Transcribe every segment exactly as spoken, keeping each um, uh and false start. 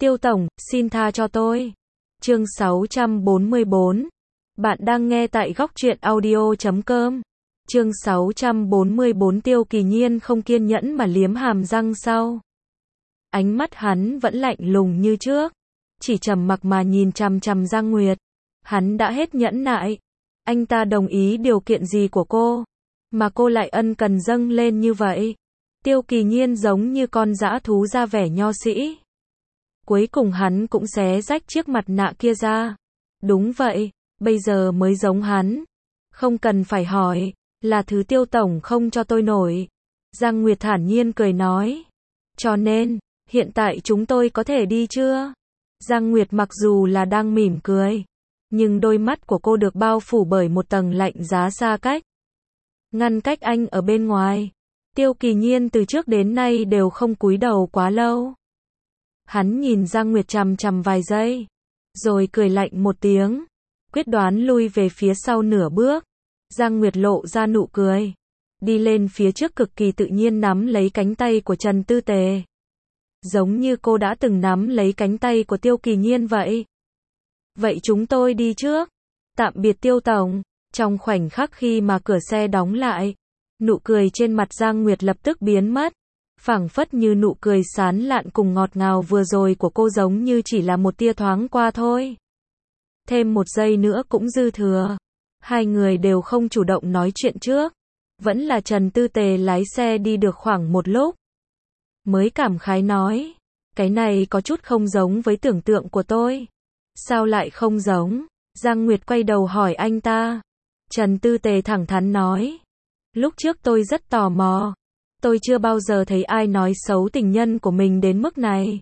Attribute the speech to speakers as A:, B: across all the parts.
A: Tiêu tổng, xin tha cho tôi. Chương sáu trăm bốn mươi bốn. Bạn đang nghe tại góc truyện audio chấm com. Chương sáu trăm bốn mươi bốn. Tiêu Kỳ Nhiên không kiên nhẫn mà liếm hàm răng sau. Ánh mắt hắn vẫn lạnh lùng như trước, chỉ trầm mặc mà nhìn chằm chằm Giang Nguyệt. Hắn đã hết nhẫn nại. Anh ta đồng ý điều kiện gì của cô, mà cô lại ân cần dâng lên như vậy? Tiêu Kỳ Nhiên giống như con dã thú ra vẻ nho sĩ. Cuối cùng hắn cũng xé rách chiếc mặt nạ kia ra. Đúng vậy, bây giờ mới giống hắn. Không cần phải hỏi, là thứ Tiêu tổng không cho tôi nổi. Giang Nguyệt thản nhiên cười nói. Cho nên, hiện tại chúng tôi có thể đi chưa? Giang Nguyệt mặc dù là đang mỉm cười, nhưng đôi mắt của cô được bao phủ bởi một tầng lạnh giá xa cách, ngăn cách anh ở bên ngoài. Tiêu Kỳ Nhiên từ trước đến nay đều không cúi đầu quá lâu. Hắn nhìn Giang Nguyệt chằm chằm vài giây, rồi cười lạnh một tiếng, quyết đoán lui về phía sau nửa bước. Giang Nguyệt lộ ra nụ cười, đi lên phía trước cực kỳ tự nhiên nắm lấy cánh tay của Trần Tư Tề, giống như cô đã từng nắm lấy cánh tay của Tiêu Kỳ Nhiên vậy. Vậy chúng tôi đi trước. Tạm biệt Tiêu tổng. Trong khoảnh khắc khi mà cửa xe đóng lại, nụ cười trên mặt Giang Nguyệt lập tức biến mất, phảng phất như nụ cười sán lạn cùng ngọt ngào vừa rồi của cô giống như chỉ là một tia thoáng qua thôi. Thêm một giây nữa cũng dư thừa. Hai người đều không chủ động nói chuyện trước. Vẫn là Trần Tư Tề lái xe đi được khoảng một lúc, mới cảm khái nói, cái này có chút không giống với tưởng tượng của tôi. Sao lại không giống? Giang Nguyệt quay đầu hỏi anh ta. Trần Tư Tề thẳng thắn nói, lúc trước tôi rất tò mò. Tôi chưa bao giờ thấy ai nói xấu tình nhân của mình đến mức này.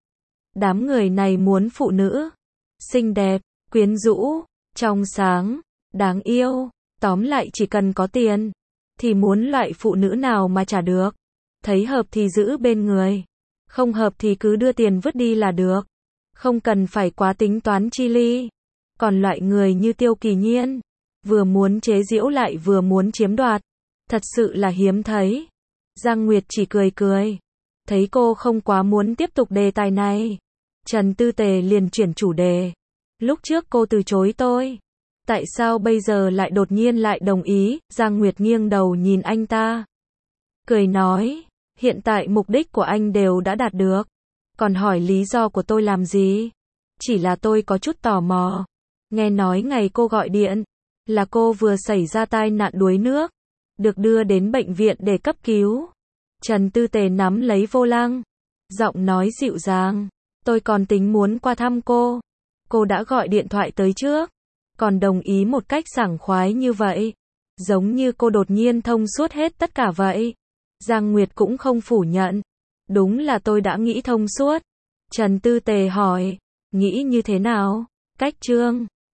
A: Đám người này muốn phụ nữ xinh đẹp, quyến rũ, trong sáng, đáng yêu, tóm lại chỉ cần có tiền, thì muốn loại phụ nữ nào mà trả được. Thấy hợp thì giữ bên người, không hợp thì cứ đưa tiền vứt đi là được. Không cần phải quá tính toán chi ly. Còn loại người như Tiêu Kỳ Nhiên, vừa muốn chế giễu lại vừa muốn chiếm đoạt, thật sự là hiếm thấy. Giang Nguyệt chỉ cười cười. Thấy cô không quá muốn tiếp tục đề tài này, Trần Tư Tề liền chuyển chủ đề. Lúc trước cô từ chối tôi, tại sao bây giờ lại đột nhiên lại đồng ý? Giang Nguyệt nghiêng đầu nhìn anh ta, cười nói, hiện tại mục đích của anh đều đã đạt được, còn hỏi lý do của tôi làm gì? Chỉ là tôi có chút tò mò. Nghe nói ngày cô gọi điện, là cô vừa xảy ra tai nạn đuối nước, được đưa đến bệnh viện để cấp cứu. Trần Tư Tề nắm lấy vô lăng, giọng nói dịu dàng, tôi còn tính muốn qua thăm cô. Cô đã gọi điện thoại tới trước, còn đồng ý một cách sảng khoái như vậy, giống như cô đột nhiên thông suốt hết tất cả vậy. Giang Nguyệt cũng không phủ nhận, đúng là tôi đã nghĩ thông suốt. Trần Tư Tề hỏi, nghĩ như thế nào? Cách Trương